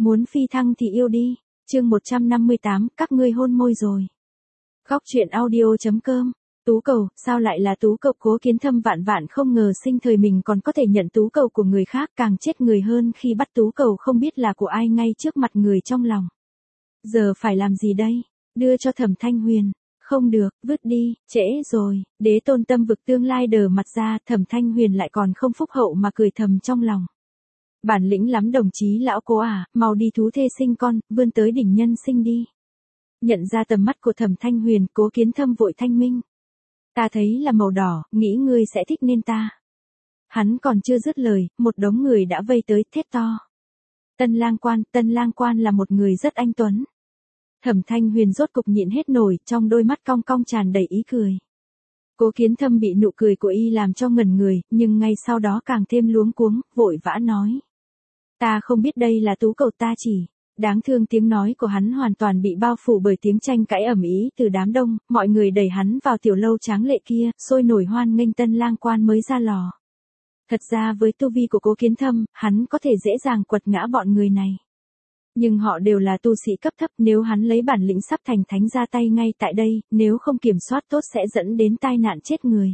Muốn phi thăng thì yêu đi. Chương 158, các ngươi hôn môi rồi. Góc truyện audio.com. Tú cầu, sao lại là tú cầu? Cố Kiến Thâm vạn vạn không ngờ sinh thời mình còn có thể nhận tú cầu của người khác, càng chết người hơn khi bắt tú cầu không biết là của ai ngay trước mặt người trong lòng. Giờ phải làm gì đây? Đưa cho Thẩm Thanh Huyền. Không được, vứt đi, trễ rồi. Đế tôn tâm vực tương lai đờ mặt ra, Thẩm Thanh Huyền lại còn không phúc hậu mà cười thầm trong lòng. Bản lĩnh lắm đồng chí lão Cố à, mau đi thú thê sinh con, vươn tới đỉnh nhân sinh đi. Nhận ra tầm mắt của Thẩm Thanh Huyền, Cố Kiến Thâm vội thanh minh. Ta thấy là màu đỏ, nghĩ ngươi sẽ thích nên ta. Hắn còn chưa dứt lời, một đống người đã vây tới thét to. Tân lang quan là một người rất anh tuấn. Thẩm Thanh Huyền rốt cục nhịn hết nổi, trong đôi mắt cong cong tràn đầy ý cười. Cố Kiến Thâm bị nụ cười của y làm cho ngẩn người, nhưng ngay sau đó càng thêm luống cuống, vội vã nói. Ta không biết đây là tú cầu, ta chỉ. Đáng thương tiếng nói của hắn hoàn toàn bị bao phủ bởi tiếng tranh cãi ầm ĩ từ đám đông, mọi người đẩy hắn vào tiểu lâu tráng lệ kia, sôi nổi hoan nghênh tân lang quan mới ra lò. Thật ra với tu vi của Cố Kiến Thâm, hắn có thể dễ dàng quật ngã bọn người này. Nhưng họ đều là tu sĩ cấp thấp, nếu hắn lấy bản lĩnh sắp thành thánh ra tay ngay tại đây, nếu không kiểm soát tốt sẽ dẫn đến tai nạn chết người.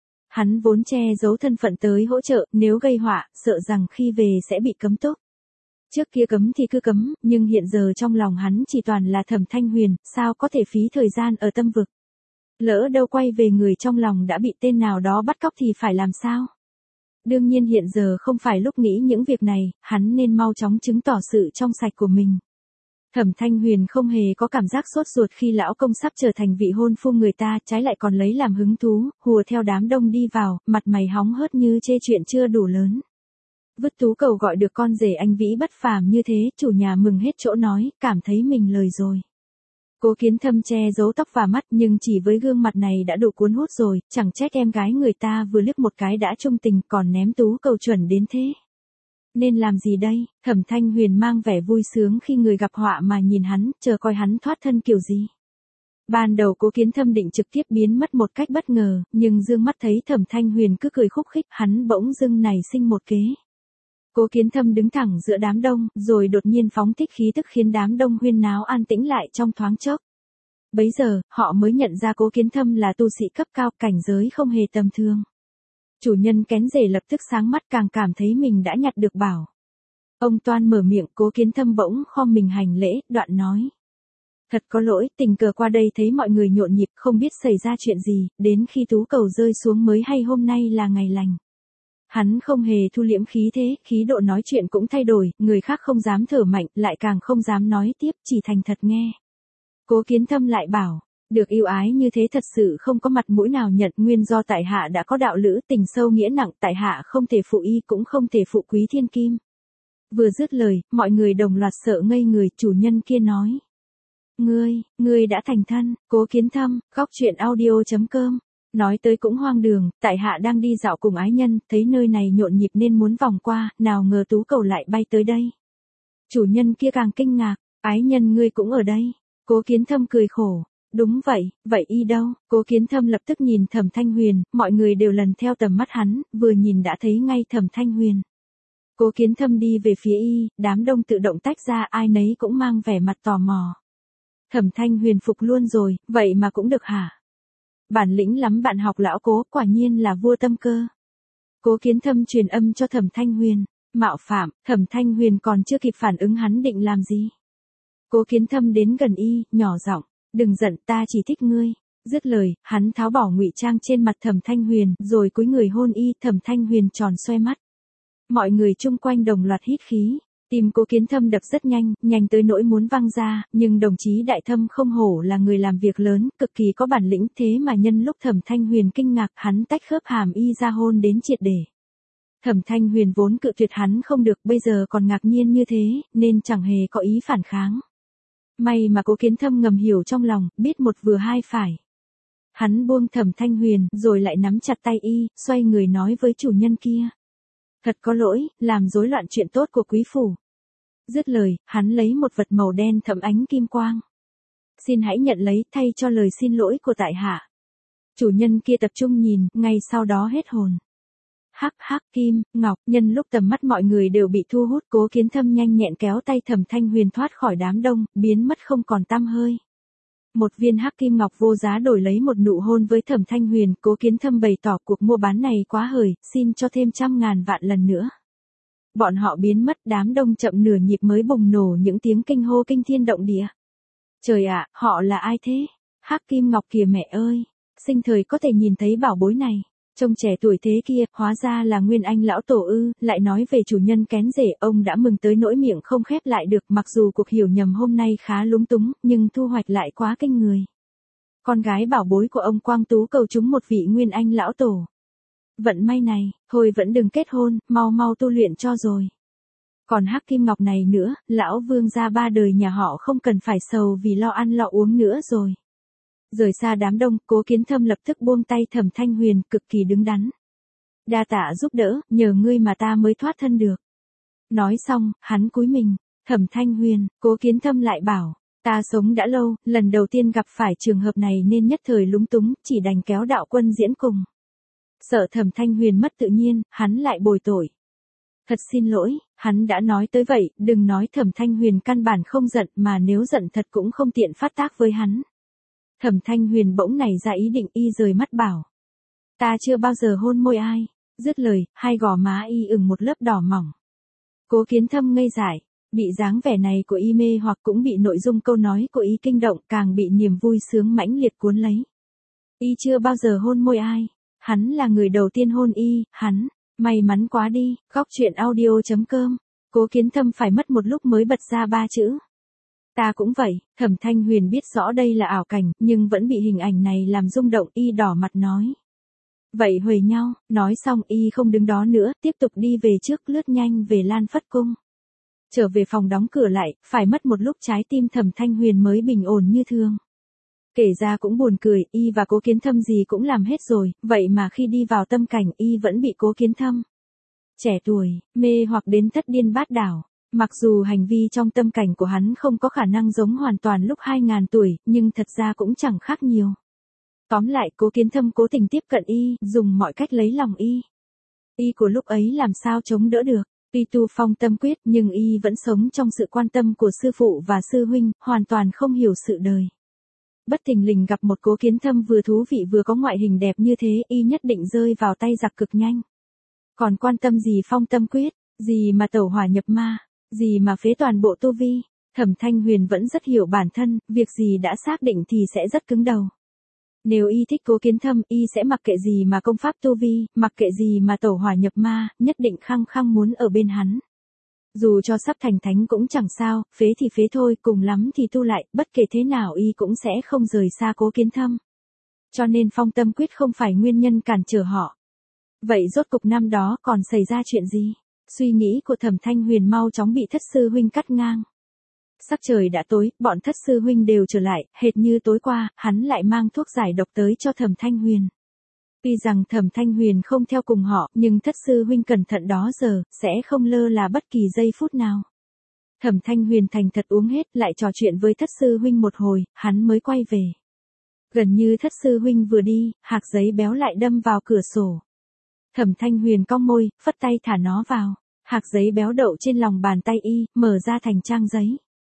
Hắn vốn che giấu thân phận tới hỗ trợ, nếu gây họa, sợ rằng khi về sẽ bị cấm túc. Trước kia cấm thì cứ cấm, nhưng hiện giờ trong lòng hắn chỉ toàn là Thẩm Thanh Huyền, sao có thể phí thời gian ở tâm vực. Lỡ đâu quay về người trong lòng đã bị tên nào đó bắt cóc thì phải làm sao? Đương nhiên hiện giờ không phải lúc nghĩ những việc này, hắn nên mau chóng chứng tỏ sự trong sạch của mình. Thẩm Thanh Huyền không hề có cảm giác sốt ruột khi lão công sắp trở thành vị hôn phu người ta, trái lại còn lấy làm hứng thú, hùa theo đám đông đi vào, mặt mày hóng hớt như chê chuyện chưa đủ lớn. Vứt tú cầu gọi được con rể anh vĩ bất phàm như thế, chủ nhà mừng hết chỗ nói, cảm thấy mình lời rồi. Cố Kiến Thâm che giấu tóc và mắt, nhưng chỉ với gương mặt này đã đủ cuốn hút rồi, chẳng trách em gái người ta vừa liếc một cái đã trung tình, còn ném tú cầu chuẩn đến thế. Nên làm gì đây? Thẩm Thanh Huyền mang vẻ vui sướng khi người gặp họa mà nhìn hắn, chờ coi hắn thoát thân kiểu gì. Ban đầu Cố Kiến Thâm định trực tiếp biến mất một cách bất ngờ, nhưng dương mắt thấy Thẩm Thanh Huyền cứ cười khúc khích, hắn bỗng dưng nảy sinh một kế. Cố Kiến Thâm đứng thẳng giữa đám đông, rồi đột nhiên phóng thích khí tức khiến đám đông huyên náo an tĩnh lại trong thoáng chốc. Bấy giờ, họ mới nhận ra Cố Kiến Thâm là tu sĩ cấp cao, cảnh giới không hề tầm thường. Chủ nhân kén rể lập tức sáng mắt, càng cảm thấy mình đã nhặt được bảo. Ông toan mở miệng, Cố Kiến Thâm bỗng khom mình hành lễ, đoạn nói. Thật có lỗi, tình cờ qua đây thấy mọi người nhộn nhịp, không biết xảy ra chuyện gì, đến khi tú cầu rơi xuống mới hay hôm nay là ngày lành. Hắn không hề thu liễm khí thế, khí độ nói chuyện cũng thay đổi, người khác không dám thở mạnh, lại càng không dám nói tiếp, chỉ thành thật nghe. Cố Kiến Thâm lại bảo, được yêu ái như thế thật sự không có mặt mũi nào nhận, nguyên do tại hạ đã có đạo lữ, tình sâu nghĩa nặng, tại hạ không thể phụ y cũng không thể phụ Quý Thiên Kim. Vừa dứt lời, mọi người đồng loạt sợ ngây người, chủ nhân kia nói. Ngươi đã thành thân. Cố Kiến Thâm, góc truyện audio.com. Nói tới cũng hoang đường, tại hạ đang đi dạo cùng ái nhân, thấy nơi này nhộn nhịp nên muốn vòng qua, nào ngờ tú cầu lại bay tới đây. Chủ nhân kia càng kinh ngạc, ái nhân ngươi cũng ở đây. Cố Kiến Thâm cười khổ, đúng vậy y đâu? Cố Kiến Thâm lập tức nhìn Thẩm Thanh Huyền, mọi người đều lần theo tầm mắt hắn, vừa nhìn đã thấy ngay Thẩm Thanh Huyền. Cố Kiến Thâm đi về phía y, đám đông tự động tách ra, ai nấy cũng mang vẻ mặt tò mò. Thẩm Thanh Huyền phục luôn rồi, vậy mà cũng được hả? Bản lĩnh lắm bạn học lão Cố, quả nhiên là vua tâm cơ. Cố Kiến Thâm truyền âm cho Thẩm Thanh Huyền, mạo phạm. Thẩm Thanh Huyền còn chưa kịp phản ứng hắn định làm gì. Cố Kiến Thâm đến gần y, nhỏ giọng, đừng giận, ta chỉ thích ngươi. Dứt lời, hắn tháo bỏ ngụy trang trên mặt Thẩm Thanh Huyền, rồi cúi người hôn y. Thẩm Thanh Huyền tròn xoe mắt. Mọi người chung quanh đồng loạt hít khí. Tim Cố Kiến Thâm đập rất nhanh tới nỗi muốn văng ra, nhưng đồng chí Đại Thâm không hổ là người làm việc lớn, cực kỳ có bản lĩnh, thế mà nhân lúc Thẩm Thanh Huyền kinh ngạc, hắn tách khớp hàm y ra hôn đến triệt để. Thẩm Thanh Huyền vốn cự tuyệt hắn không được, bây giờ còn ngạc nhiên như thế, nên chẳng hề có ý phản kháng. May mà Cố Kiến Thâm ngầm hiểu trong lòng, biết một vừa hai phải. Hắn buông Thẩm Thanh Huyền, rồi lại nắm chặt tay y, xoay người nói với chủ nhân kia. Thật có lỗi, làm rối loạn chuyện tốt của quý phủ. Dứt lời, hắn lấy một vật màu đen thẫm ánh kim quang. Xin hãy nhận lấy, thay cho lời xin lỗi của tại hạ. Chủ nhân kia tập trung nhìn, ngay sau đó hết hồn. Hắc hắc Kim, Ngọc, nhân lúc tầm mắt mọi người đều bị thu hút, Cố Kiến Thâm nhanh nhẹn kéo tay Thẩm Thanh Huyền thoát khỏi đám đông, biến mất không còn tăm hơi. Một viên hắc kim ngọc vô giá đổi lấy một nụ hôn với Thẩm Thanh Huyền, Cố Kiến Thâm bày tỏ cuộc mua bán này quá hời, xin cho thêm 100.000 vạn lần nữa. Bọn họ biến mất, đám đông chậm nửa nhịp mới bùng nổ những tiếng kinh hô kinh thiên động địa. Trời ạ, họ là ai thế? Hắc kim ngọc kìa mẹ ơi, sinh thời có thể nhìn thấy bảo bối này. Trông trẻ tuổi thế kia, hóa ra là Nguyên Anh lão tổ ư, lại nói về chủ nhân kén rể, ông đã mừng tới nỗi miệng không khép lại được, mặc dù cuộc hiểu nhầm hôm nay khá lúng túng, nhưng thu hoạch lại quá kinh người. Con gái bảo bối của ông Quang Tú cầu chúng một vị Nguyên Anh lão tổ. Vận may này, thôi vẫn đừng kết hôn, mau mau tu luyện cho rồi. Còn hắc kim ngọc này nữa, lão vương gia ba đời nhà họ không cần phải sầu vì lo ăn lo uống nữa rồi. Rời xa đám đông, Cố Kiến Thâm lập tức buông tay Thẩm Thanh Huyền, cực kỳ đứng đắn. Đa tạ giúp đỡ, nhờ ngươi mà ta mới thoát thân được. Nói xong, hắn cúi mình. Thẩm Thanh Huyền, Cố Kiến Thâm lại bảo, ta sống đã lâu, lần đầu tiên gặp phải trường hợp này nên nhất thời lúng túng, chỉ đành kéo đạo quân diễn cùng. Sợ Thẩm Thanh Huyền mất tự nhiên, hắn lại bồi tội. Thật xin lỗi, hắn đã nói tới vậy, đừng nói Thẩm Thanh Huyền căn bản không giận, mà nếu giận thật cũng không tiện phát tác với hắn. Thẩm Thanh Huyền bỗng nảy ra ý định, y rời mắt bảo. Ta chưa bao giờ hôn môi ai. Dứt lời, hai gò má y ửng một lớp đỏ mỏng. Cố Kiến Thâm ngây dại, bị dáng vẻ này của y mê hoặc cũng bị nội dung câu nói của y kinh động, càng bị niềm vui sướng mãnh liệt cuốn lấy. Y chưa bao giờ hôn môi ai. Hắn là người đầu tiên hôn y, hắn. May mắn quá đi, góc truyện audio.com. Cố Kiến Thâm phải mất một lúc mới bật ra 3 chữ. Ta cũng vậy. Thẩm Thanh Huyền biết rõ đây là ảo cảnh, nhưng vẫn bị hình ảnh này làm rung động, y đỏ mặt nói. Vậy huề nhau, nói xong y không đứng đó nữa, tiếp tục đi về trước, lướt nhanh về Lan Phất Cung. Trở về phòng đóng cửa lại, phải mất một lúc trái tim Thẩm Thanh Huyền mới bình ổn như thường. Kể ra cũng buồn cười, y và Cố Kiến Thâm gì cũng làm hết rồi, vậy mà khi đi vào tâm cảnh y vẫn bị Cố Kiến Thâm trẻ tuổi, mê hoặc đến thất điên bát đảo. Mặc dù hành vi trong tâm cảnh của hắn không có khả năng giống hoàn toàn lúc 2000 tuổi, nhưng thật ra cũng chẳng khác nhiều. Tóm lại, Cố Kiến Thâm cố tình tiếp cận y, dùng mọi cách lấy lòng y. Y của lúc ấy làm sao chống đỡ được. Tuy tu phong tâm quyết, nhưng y vẫn sống trong sự quan tâm của sư phụ và sư huynh, hoàn toàn không hiểu sự đời. Bất thình lình gặp một Cố Kiến Thâm vừa thú vị vừa có ngoại hình đẹp như thế, y nhất định rơi vào tay giặc cực nhanh. Còn quan tâm gì phong tâm quyết, gì mà tẩu hỏa nhập ma, gì mà phế toàn bộ tu vi. Thẩm Thanh Huyền vẫn rất hiểu bản thân, việc gì đã xác định thì sẽ rất cứng đầu. Nếu y thích Cố Kiến Thâm, y sẽ mặc kệ gì mà công pháp tu vi, mặc kệ gì mà tẩu hỏa nhập ma, nhất định khăng khăng muốn ở bên hắn. Dù cho sắp thành thánh cũng chẳng sao, phế thì phế thôi, cùng lắm thì tu lại, bất kể thế nào y cũng sẽ không rời xa Cố Kiến Thâm. Cho nên phong tâm quyết không phải nguyên nhân cản trở họ. Vậy rốt cục năm đó còn xảy ra chuyện gì? Suy nghĩ của Thẩm Thanh Huyền mau chóng bị thất sư huynh cắt ngang. Sắc trời đã tối, bọn thất sư huynh đều trở lại, hệt như tối qua, hắn lại mang thuốc giải độc tới cho Thẩm Thanh Huyền. Tuy rằng Thẩm Thanh Huyền không theo cùng họ, nhưng thất sư huynh cẩn thận đó giờ, sẽ không lơ là bất kỳ giây phút nào. Thẩm Thanh Huyền thành thật uống hết, lại trò chuyện với thất sư huynh một hồi, hắn mới quay về. Gần như thất sư huynh vừa đi, hạc giấy béo lại đâm vào cửa sổ. Thẩm Thanh Huyền cong môi, phất tay thả nó vào. Hạc giấy béo đậu trên lòng bàn tay y, mở ra thành trang giấy.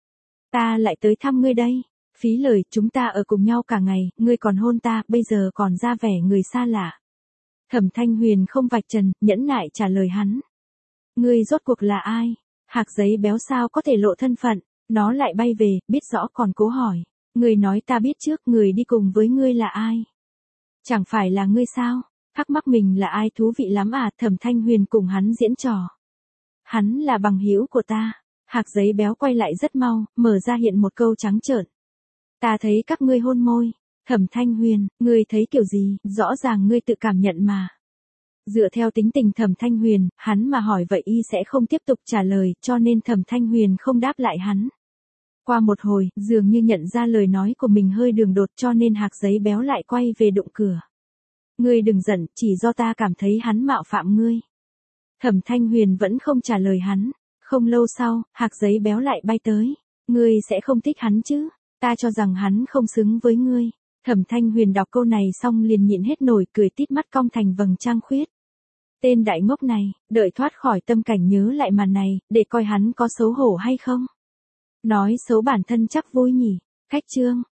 Ta lại tới thăm ngươi đây. Phí lời, chúng ta ở cùng nhau cả ngày, ngươi còn hôn ta, bây giờ còn ra vẻ người xa lạ. Thẩm Thanh Huyền không vạch trần, nhẫn nại trả lời hắn. Ngươi rốt cuộc là ai? Hạc giấy béo sao có thể lộ thân phận? Nó lại bay về, biết rõ còn cố hỏi. Ngươi nói ta biết trước, người đi cùng với ngươi là ai? Chẳng phải là ngươi sao? Thắc mắc mình là ai thú vị lắm à? Thẩm Thanh Huyền cùng hắn diễn trò. Hắn là bằng hữu của ta. Hạc giấy béo quay lại rất mau, mở ra hiện một câu trắng trợn. Ta thấy các ngươi hôn môi. Thẩm Thanh Huyền, ngươi thấy kiểu gì, rõ ràng ngươi tự cảm nhận mà. Dựa theo tính tình Thẩm Thanh Huyền, hắn mà hỏi vậy y sẽ không tiếp tục trả lời, cho nên Thẩm Thanh Huyền không đáp lại hắn. Qua một hồi, dường như nhận ra lời nói của mình hơi đường đột, cho nên hạc giấy béo lại quay về đụng cửa. Ngươi đừng giận, chỉ do ta cảm thấy hắn mạo phạm ngươi. Thẩm Thanh Huyền vẫn không trả lời hắn. Không lâu sau, hạc giấy béo lại bay tới. Ngươi sẽ không thích hắn chứ? Ta cho rằng hắn không xứng với ngươi. Thẩm Thanh Huyền đọc câu này xong liền nhịn hết nổi, cười tít mắt cong thành vầng trăng khuyết. Tên đại ngốc này, đợi thoát khỏi tâm cảnh nhớ lại màn này, để coi hắn có xấu hổ hay không. Nói xấu bản thân chắc vui nhỉ. Khách Trương,